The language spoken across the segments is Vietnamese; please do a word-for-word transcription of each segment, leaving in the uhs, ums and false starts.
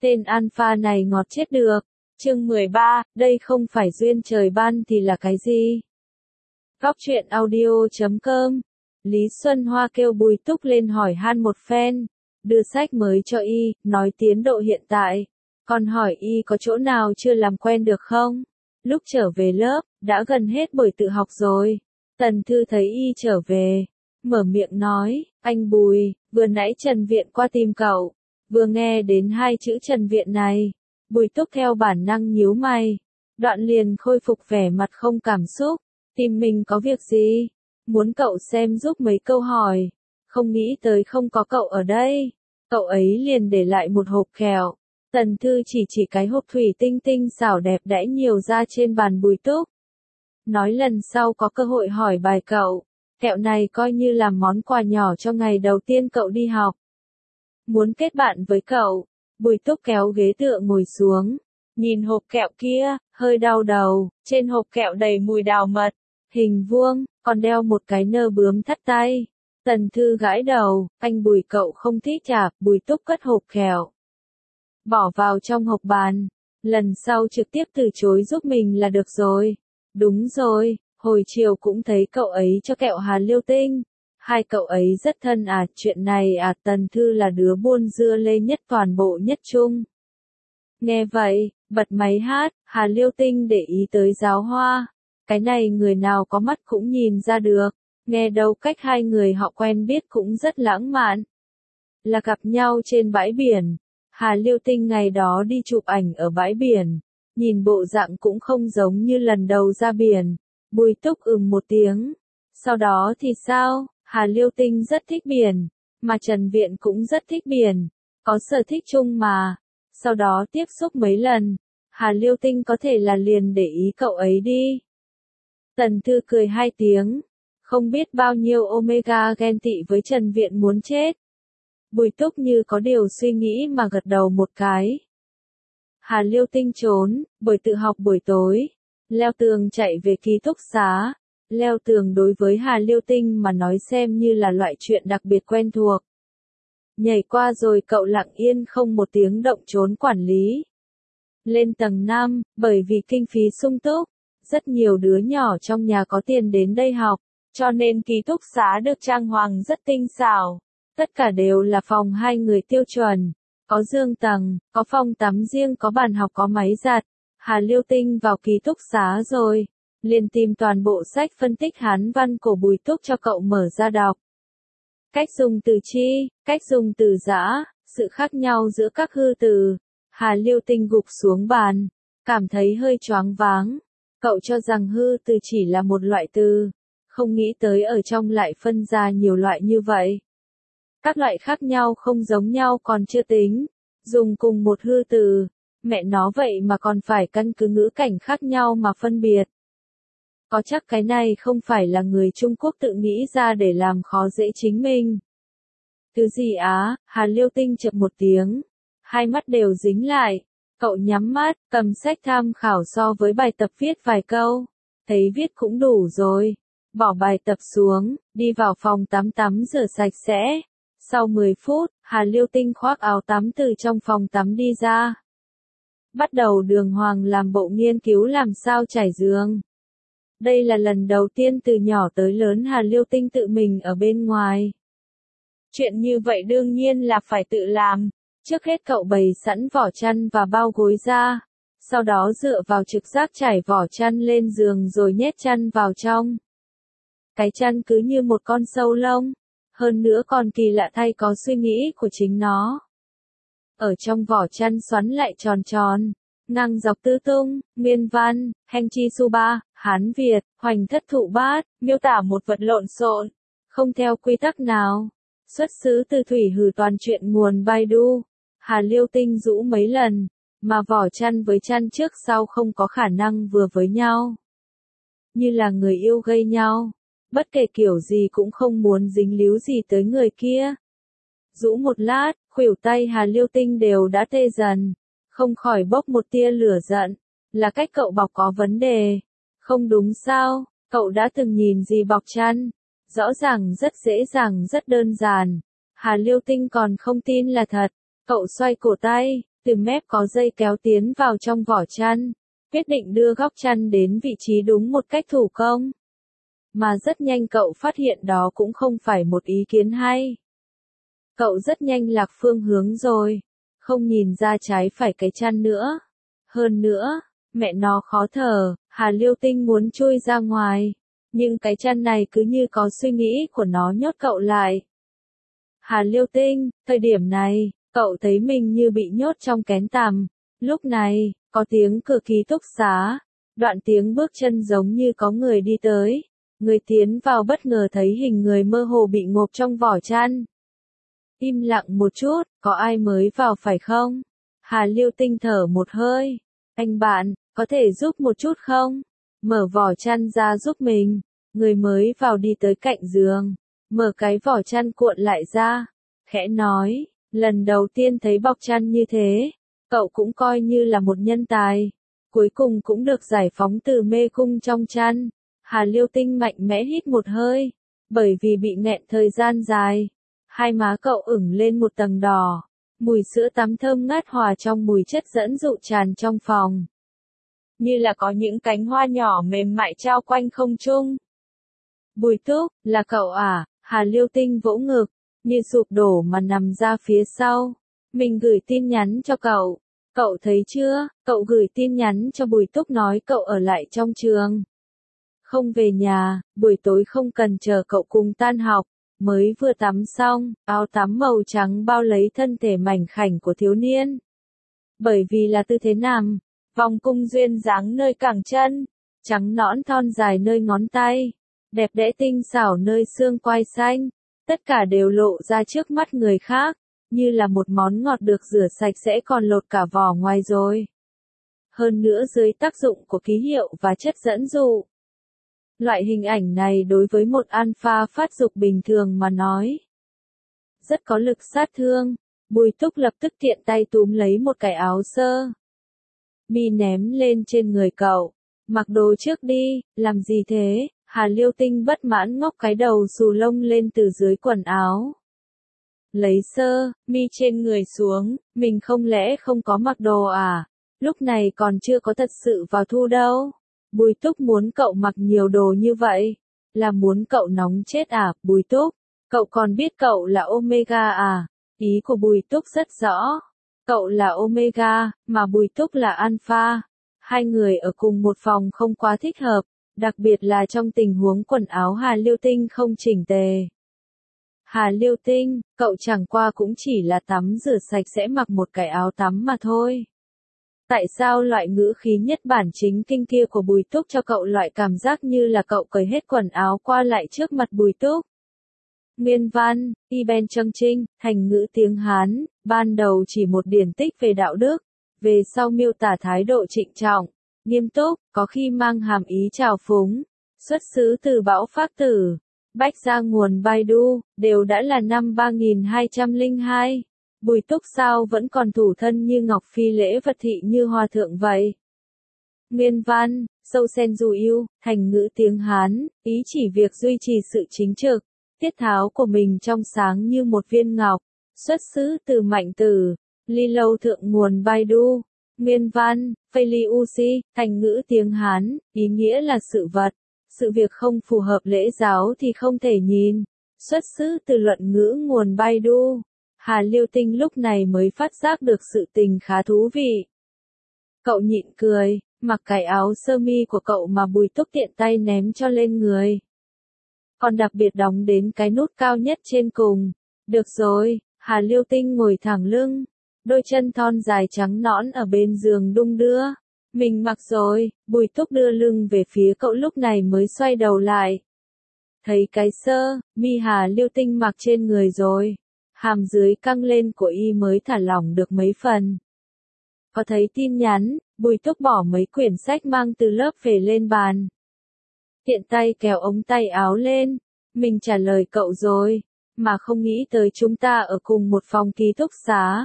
Tên alpha này ngọt chết được. Chương mười ba, đây không phải duyên trời ban thì là cái gì? Góc truyện audio chấm com. Lý Xuân Hoa kêu Bùi Túc lên hỏi han một phen, đưa sách mới cho y, nói tiến độ hiện tại. Còn hỏi y có chỗ nào chưa làm quen được không? Lúc trở về lớp, đã gần hết buổi tự học rồi. Tần Thư thấy y trở về, mở miệng nói, anh Bùi, vừa nãy Trần Viện qua tìm cậu. Vừa nghe đến hai chữ Trần Viện này, Bùi Túc theo bản năng nhíu mày, đoạn liền khôi phục vẻ mặt không cảm xúc, tìm mình có việc gì, muốn cậu xem giúp mấy câu hỏi, không nghĩ tới không có cậu ở đây, cậu ấy liền để lại một hộp kẹo. Tần Thư chỉ chỉ cái hộp thủy tinh tinh xảo đẹp đẽ nhiều ra trên bàn Bùi Túc. Nói lần sau có cơ hội hỏi bài cậu, kẹo này coi như là món quà nhỏ cho ngày đầu tiên cậu đi học. Muốn kết bạn với cậu. Bùi Túc kéo ghế tựa ngồi xuống, nhìn hộp kẹo kia, hơi đau đầu, trên hộp kẹo đầy mùi đào mật, hình vuông, còn đeo một cái nơ bướm thắt tay. Tần Thư gãi đầu, anh Bùi cậu không thích chạp. Bùi Túc cất hộp kẹo, bỏ vào trong hộp bàn, lần sau trực tiếp từ chối giúp mình là được rồi. Đúng rồi, hồi chiều cũng thấy cậu ấy cho kẹo Hà Liêu Tinh. Hai cậu ấy rất thân à, chuyện này à. Tần Thư là đứa buôn dưa lê nhất toàn bộ Nhất Trung. Nghe vậy, bật máy hát, Hà Liêu Tinh để ý tới Giáo Hoa. Cái này người nào có mắt cũng nhìn ra được, nghe đâu cách hai người họ quen biết cũng rất lãng mạn. Là gặp nhau trên bãi biển. Hà Liêu Tinh ngày đó đi chụp ảnh ở bãi biển, nhìn bộ dạng cũng không giống như lần đầu ra biển. Bùi Túc ừm một tiếng. Sau đó thì sao? Hà Liêu Tinh rất thích biển, mà Trần Viện cũng rất thích biển, có sở thích chung mà. Sau đó tiếp xúc mấy lần, Hà Liêu Tinh có thể là liền để ý cậu ấy đi. Tần Thư cười hai tiếng, không biết bao nhiêu Omega ghen tị với Trần Viện muốn chết. Bùi Túc như có điều suy nghĩ mà gật đầu một cái. Hà Liêu Tinh trốn, buổi tự học buổi tối, leo tường chạy về ký túc xá. Leo tường đối với Hà Liêu Tinh mà nói xem như là loại chuyện đặc biệt quen thuộc. Nhảy qua rồi cậu lặng yên không một tiếng động trốn quản lý. Lên tầng năm, bởi vì kinh phí sung túc, rất nhiều đứa nhỏ trong nhà có tiền đến đây học, cho nên ký túc xá được trang hoàng rất tinh xảo. Tất cả đều là phòng hai người tiêu chuẩn, có giường tầng, có phòng tắm riêng, có bàn học, có máy giặt. Hà Liêu Tinh vào ký túc xá rồi, liền tìm toàn bộ sách phân tích Hán văn của Bùi Túc cho cậu mở ra đọc. Cách dùng từ chi, cách dùng từ dã, sự khác nhau giữa các hư từ. Hà Liêu Tinh gục xuống bàn, cảm thấy hơi choáng váng. Cậu cho rằng hư từ chỉ là một loại từ, không nghĩ tới ở trong lại phân ra nhiều loại như vậy. Các loại khác nhau không giống nhau còn chưa tính, dùng cùng một hư từ, mẹ nó vậy mà còn phải căn cứ ngữ cảnh khác nhau mà phân biệt. Có chắc cái này không phải là người Trung Quốc tự nghĩ ra để làm khó dễ chính mình. Thứ gì á? Hà Liêu Tinh chậm một tiếng, hai mắt đều dính lại. Cậu nhắm mắt, cầm sách tham khảo so với bài tập viết vài câu, thấy viết cũng đủ rồi, bỏ bài tập xuống, đi vào phòng tắm tắm rửa sạch sẽ. Sau mười phút, Hà Liêu Tinh khoác áo tắm từ trong phòng tắm đi ra. Bắt đầu đường hoàng làm bộ nghiên cứu làm sao trải giường. Đây là lần đầu tiên từ nhỏ tới lớn Hà Liêu Tinh tự mình ở bên ngoài. Chuyện như vậy đương nhiên là phải tự làm. Trước hết cậu bày sẵn vỏ chăn và bao gối ra. Sau đó dựa vào trực giác trải vỏ chăn lên giường rồi nhét chăn vào trong. Cái chăn cứ như một con sâu lông. Hơn nữa còn kỳ lạ thay có suy nghĩ của chính nó. Ở trong vỏ chăn xoắn lại tròn tròn, ngang dọc tứ tung, nguyên văn, hành chi su ba, Hán Việt, hoành thất thụ bát, miêu tả một vật lộn xộn, không theo quy tắc nào. Xuất xứ từ thủy hử toàn chuyện nguồn Baidu. Hà Liêu Tinh rũ mấy lần, mà vỏ chăn với chăn trước sau không có khả năng vừa với nhau. Như là người yêu gây nhau, bất kể kiểu gì cũng không muốn dính líu gì tới người kia. Rũ một lát, khuỷu tay Hà Liêu Tinh đều đã tê dần, không khỏi bốc một tia lửa giận, là cách cậu bọc có vấn đề. Không đúng sao, cậu đã từng nhìn gì bọc chăn, rõ ràng rất dễ dàng rất đơn giản. Hà Liêu Tinh còn không tin là thật, cậu xoay cổ tay, Từ mép có dây kéo tiến vào trong vỏ chăn, quyết định đưa góc chăn đến vị trí đúng một cách thủ công. Mà rất nhanh cậu phát hiện đó cũng không phải một ý kiến hay. Cậu rất nhanh lạc phương hướng rồi, không nhìn ra trái phải cái chăn nữa. Hơn nữa, mẹ nó khó thở, Hà Liêu Tinh muốn chui ra ngoài, nhưng cái chăn này cứ như có suy nghĩ của nó nhốt cậu lại. Hà Liêu Tinh, thời điểm này, cậu thấy mình như bị nhốt trong kén tằm. Lúc này, có tiếng cửa ký túc xá, đoạn tiếng bước chân giống như có người đi tới. Người tiến vào bất ngờ thấy hình người mơ hồ bị ngộp trong vỏ chăn. Im lặng một chút, có ai mới vào phải không? Hà Liêu Tinh thở một hơi. Anh bạn, có thể giúp một chút không? Mở vỏ chăn ra giúp mình. Người mới vào đi tới cạnh giường, mở cái vỏ chăn cuộn lại ra, khẽ nói, lần đầu tiên thấy bọc chăn như thế, cậu cũng coi như là một nhân tài, cuối cùng cũng được giải phóng từ mê cung trong chăn. Hà Liêu Tinh mạnh mẽ hít một hơi, bởi vì bị nghẹn thời gian dài, hai má cậu ửng lên một tầng đỏ, mùi sữa tắm thơm ngát hòa trong mùi chất dẫn dụ tràn trong phòng. Như là có những cánh hoa nhỏ mềm mại trao quanh không trung. Bùi Túc, là cậu à? Hà Liêu Tinh vỗ ngực, như sụp đổ mà nằm ra phía sau. Mình gửi tin nhắn cho cậu. Cậu thấy chưa? Cậu gửi tin nhắn cho Bùi Túc nói cậu ở lại trong trường. Không về nhà, buổi tối không cần chờ cậu cùng tan học. Mới vừa tắm xong, áo tắm màu trắng bao lấy thân thể mảnh khảnh của thiếu niên. Bởi vì là tư thế nằm, vòng cung duyên dáng nơi cẳng chân, trắng nõn thon dài nơi ngón tay, đẹp đẽ tinh xảo nơi xương quai xanh, tất cả đều lộ ra trước mắt người khác, như là một món ngọt được rửa sạch sẽ còn lột cả vỏ ngoài rồi. Hơn nữa dưới tác dụng của ký hiệu và chất dẫn dụ. Loại hình ảnh này đối với một alpha phát dục bình thường mà nói, rất có lực sát thương. Bùi Túc lập tức tiện tay túm lấy một cái áo sơ mi ném lên trên người cậu. Mặc đồ trước đi, làm gì thế? Hà Liêu Tinh bất mãn ngóc cái đầu xù lông lên từ dưới quần áo. Lấy sơ mi trên người xuống, mình không lẽ không có mặc đồ à? Lúc này còn chưa có thật sự vào thu đâu. Bùi Túc muốn cậu mặc nhiều đồ như vậy, là muốn cậu nóng chết à? Bùi Túc, cậu còn biết cậu là Omega à? Ý của Bùi Túc rất rõ. Cậu là Omega, mà Bùi Túc là Alpha. Hai người ở cùng một phòng không quá thích hợp, đặc biệt là trong tình huống quần áo Hà Liêu Tinh không chỉnh tề. Hà Liêu Tinh, cậu chẳng qua cũng chỉ là tắm rửa sạch sẽ mặc một cái áo tắm mà thôi. Tại sao loại ngữ khí nhất bản chính kinh kia của Bùi Túc cho cậu loại cảm giác như là cậu cởi hết quần áo qua lại trước mặt Bùi Túc? Nguyên văn, Iben Trâng Trinh, thành ngữ tiếng Hán, ban đầu chỉ một điển tích về đạo đức, về sau miêu tả thái độ trịnh trọng, nghiêm túc, có khi mang hàm ý trào phúng, xuất xứ từ Bão Phác Tử, Bách Gia nguồn Baidu, đều đã là năm ba nghìn hai trăm lẻ hai. Bùi Túc sao vẫn còn thủ thân như ngọc phi lễ vật thị như hòa thượng vậy? Nguyên văn, sâu sen dù yêu, thành ngữ tiếng Hán, ý chỉ việc duy trì sự chính trực, tiết tháo của mình trong sáng như một viên ngọc, xuất xứ từ Mạnh Tử, Ly Lâu thượng nguồn Baidu. Nguyên văn, Phaili Usi, thành ngữ tiếng Hán, ý nghĩa là sự vật, sự việc không phù hợp lễ giáo thì không thể nhìn, xuất xứ từ luận ngữ nguồn Baidu. Hà Liêu Tinh lúc này mới phát giác được sự tình khá thú vị. Cậu nhịn cười, mặc cái áo sơ mi của cậu mà Bùi Túc tiện tay ném cho lên người. Còn đặc biệt đóng đến cái nút cao nhất trên cùng. Được rồi, Hà Liêu Tinh ngồi thẳng lưng, đôi chân thon dài trắng nõn ở bên giường đung đưa. Mình mặc rồi, Bùi Túc đưa lưng về phía cậu lúc này mới xoay đầu lại. Thấy cái sơ mi Hà Liêu Tinh mặc trên người rồi, hàm dưới căng lên của y mới thả lỏng được mấy phần. Có thấy tin nhắn, Bùi Túc bỏ mấy quyển sách mang từ lớp về lên bàn. Tiện tay kéo ống tay áo lên, mình trả lời cậu rồi, mà không nghĩ tới chúng ta ở cùng một phòng ký túc xá.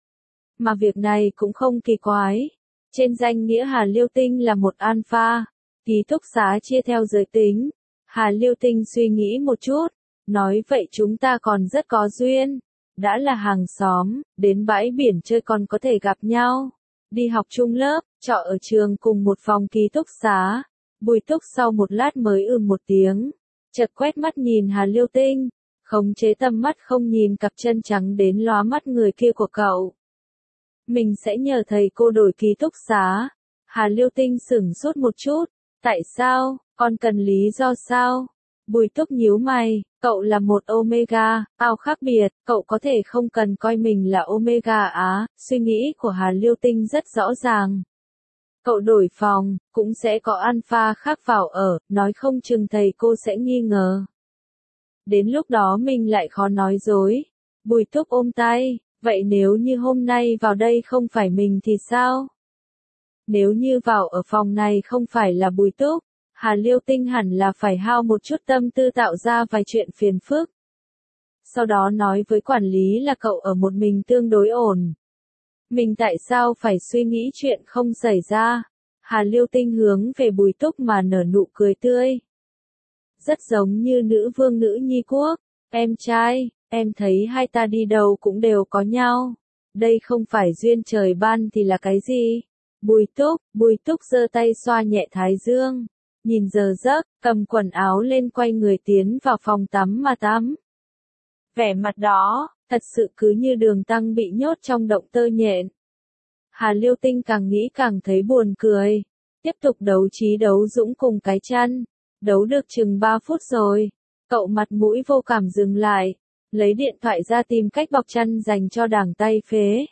Mà việc này cũng không kỳ quái. Trên danh nghĩa Hà Liêu Tinh là một alpha, ký túc xá chia theo giới tính. Hà Liêu Tinh suy nghĩ một chút, nói vậy chúng ta còn rất có duyên. đã là hàng xóm, đến bãi biển chơi còn có thể gặp nhau. Đi học chung lớp, trọ ở trường cùng một phòng ký túc xá. Bùi Túc sau một lát mới ừm một tiếng, chợt quét mắt nhìn Hà Liêu Tinh, khống chế tầm mắt không nhìn cặp chân trắng đến lóa mắt người kia của cậu. Mình sẽ nhờ thầy cô đổi ký túc xá. Hà Liêu Tinh sửng sốt một chút, tại sao, con cần lý do sao? Bùi Túc nhíu mày, cậu là một Omega, ao khác biệt, cậu có thể không cần coi mình là Omega á, suy nghĩ của Hà Liêu Tinh rất rõ ràng. Cậu đổi phòng, cũng sẽ có alpha khác vào ở, nói không chừng thầy cô sẽ nghi ngờ. Đến lúc đó mình lại khó nói dối. Bùi Túc ôm tay, vậy nếu như hôm nay vào đây không phải mình thì sao? Nếu như vào ở phòng này không phải là Bùi Túc, Hà Liêu Tinh hẳn là phải hao một chút tâm tư tạo ra vài chuyện phiền phức. Sau đó nói với quản lý là cậu ở một mình tương đối ổn. Mình tại sao phải suy nghĩ chuyện không xảy ra? Hà Liêu Tinh hướng về Bùi Túc mà nở nụ cười tươi. Rất giống như nữ vương nữ nhi quốc. Em trai, em thấy hai ta đi đâu cũng đều có nhau. Đây không phải duyên trời ban thì là cái gì? Bùi Túc, Bùi Túc giơ tay xoa nhẹ thái dương. Nhìn giờ giấc, cầm quần áo lên quay người tiến vào phòng tắm mà tắm. Vẻ mặt đó, thật sự cứ như Đường Tăng bị nhốt trong động tơ nhện. Hà Liêu Tinh càng nghĩ càng thấy buồn cười. Tiếp tục đấu trí đấu dũng cùng cái chăn. Đấu được chừng ba phút rồi. Cậu mặt mũi vô cảm dừng lại. Lấy điện thoại ra tìm cách bọc chăn dành cho đảng tay phế.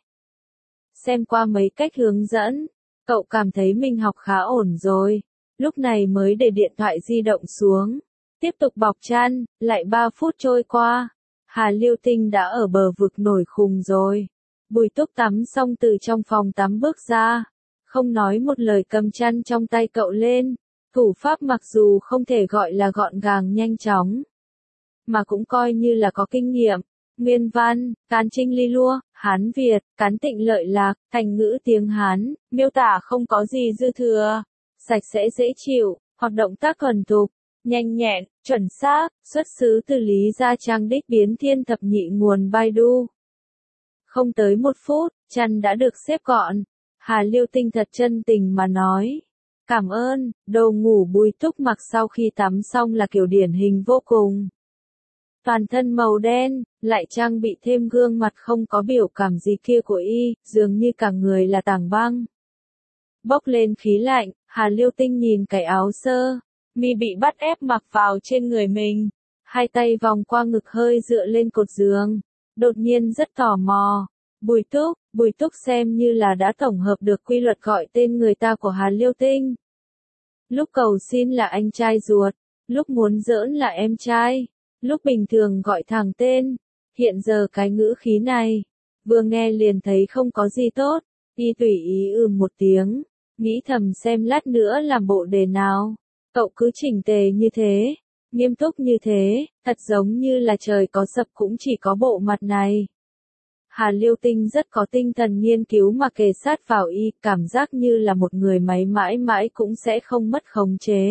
Xem qua mấy cách hướng dẫn. Cậu cảm thấy mình học khá ổn rồi. Lúc này mới để điện thoại di động xuống. Tiếp tục bọc chăn, lại ba phút trôi qua. Hà Liêu Tinh đã ở bờ vực nổi khùng rồi. Bùi Túc tắm xong từ trong phòng tắm bước ra. Không nói một lời cầm chăn trong tay cậu lên. Thủ pháp mặc dù không thể gọi là gọn gàng nhanh chóng. Mà cũng coi như là có kinh nghiệm. Nguyên văn, Cán Trinh Ly Lua, Hán Việt, Cán Tịnh Lợi Lạc, thành ngữ tiếng Hán, miêu tả không có gì dư thừa. Sạch sẽ dễ chịu, hoặc động tác thuần thục, nhanh nhẹn, chuẩn xác, xuất xứ từ Lý Gia Trang đích biến thiên thập nhị nguồn Baidu. Không tới một phút, chăn đã được xếp gọn. Hà Liêu Tinh thật chân tình mà nói. Cảm ơn, đồ ngủ Bùi Túc mặc sau khi tắm xong là kiểu điển hình vô cùng. Toàn thân màu đen, lại trang bị thêm gương mặt không có biểu cảm gì kia của y, dường như cả người là tảng băng. Bốc lên khí lạnh, Hà Liêu Tinh nhìn cái áo sơ, mi bị bắt ép mặc vào trên người mình. Hai tay vòng qua ngực hơi dựa lên cột giường. Đột nhiên rất tò mò. Bùi Túc, Bùi Túc xem như là đã tổng hợp được quy luật gọi tên người ta của Hà Liêu Tinh. Lúc cầu xin là anh trai ruột, lúc muốn giỡn là em trai, lúc bình thường gọi thẳng tên. Hiện giờ cái ngữ khí này, vừa nghe liền thấy không có gì tốt. Y tùy ý ừm một tiếng, nghĩ thầm xem lát nữa làm bộ đề nào. Cậu cứ chỉnh tề như thế, nghiêm túc như thế, thật giống như là trời có sập cũng chỉ có bộ mặt này. Hà Liêu Tinh rất có tinh thần nghiên cứu mà kề sát vào y, cảm giác như là một người máy mãi mãi cũng sẽ không mất khống chế.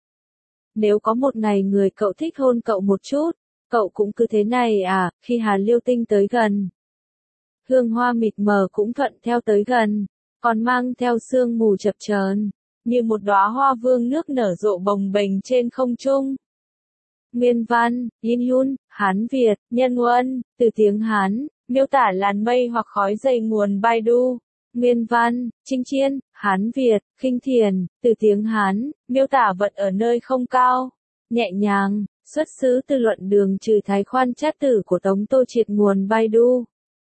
Nếu có một ngày người cậu thích hôn cậu một chút, cậu cũng cứ thế này à? Khi Hà Liêu Tinh tới gần, hương hoa mịt mờ cũng thuận theo tới gần, còn mang theo sương mù chập chờn, như một đóa hoa vương nước nở rộ bồng bềnh trên không trung. Nguyên văn, Yin Yun, Hán Việt, Nhân Huân, từ tiếng Hán, miêu tả làn mây hoặc khói dày nguồn Baidu. Nguyên văn, Trinh Chiên, Hán Việt, Khinh Thiền, từ tiếng Hán, miêu tả vận ở nơi không cao, nhẹ nhàng, xuất xứ từ luận đường trừ thái khoan chát tử của Tống Tô Triệt nguồn Baidu.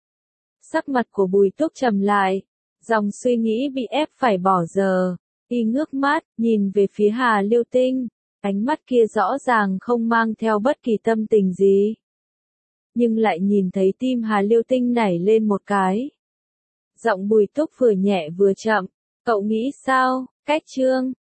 Sắc mặt của Bùi Túc trầm lại, dòng suy nghĩ bị ép phải bỏ giờ. Y ngước mắt, nhìn về phía Hà Liêu Tinh, ánh mắt kia rõ ràng không mang theo bất kỳ tâm tình gì. Nhưng lại nhìn thấy tim Hà Liêu Tinh nảy lên một cái. Giọng Bùi Túc vừa nhẹ vừa chậm, cậu nghĩ sao, cách chương.